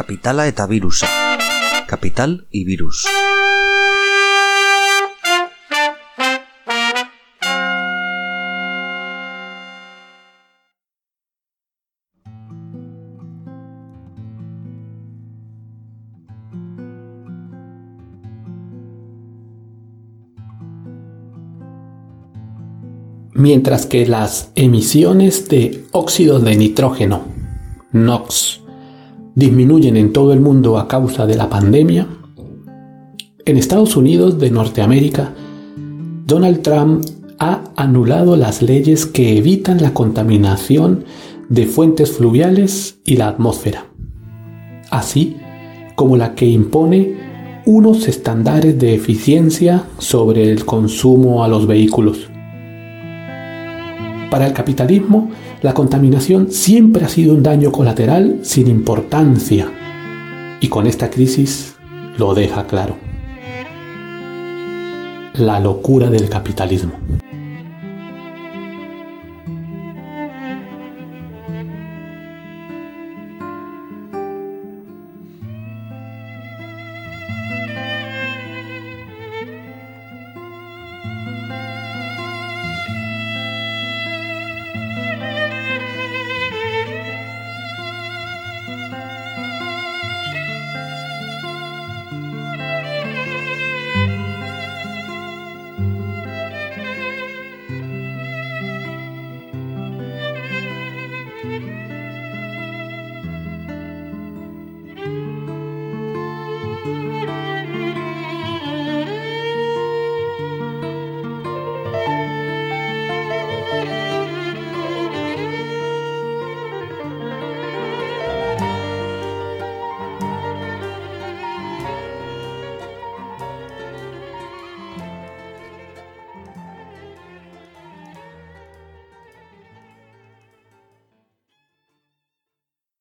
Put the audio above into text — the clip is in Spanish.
Kapitala eta virusa. Kapital y virus. Mientras que las emisiones de óxido de nitrógeno, NOx, disminuyen en todo el mundo a causa de la pandemia, en Estados Unidos de Norteamérica, Donald Trump ha anulado las leyes que evitan la contaminación de fuentes fluviales y la atmósfera, así como la que impone unos estándares de eficiencia sobre el consumo a los vehículos. Para el capitalismo, la contaminación siempre ha sido un daño colateral sin importancia, y con esta crisis lo deja claro. La locura del capitalismo.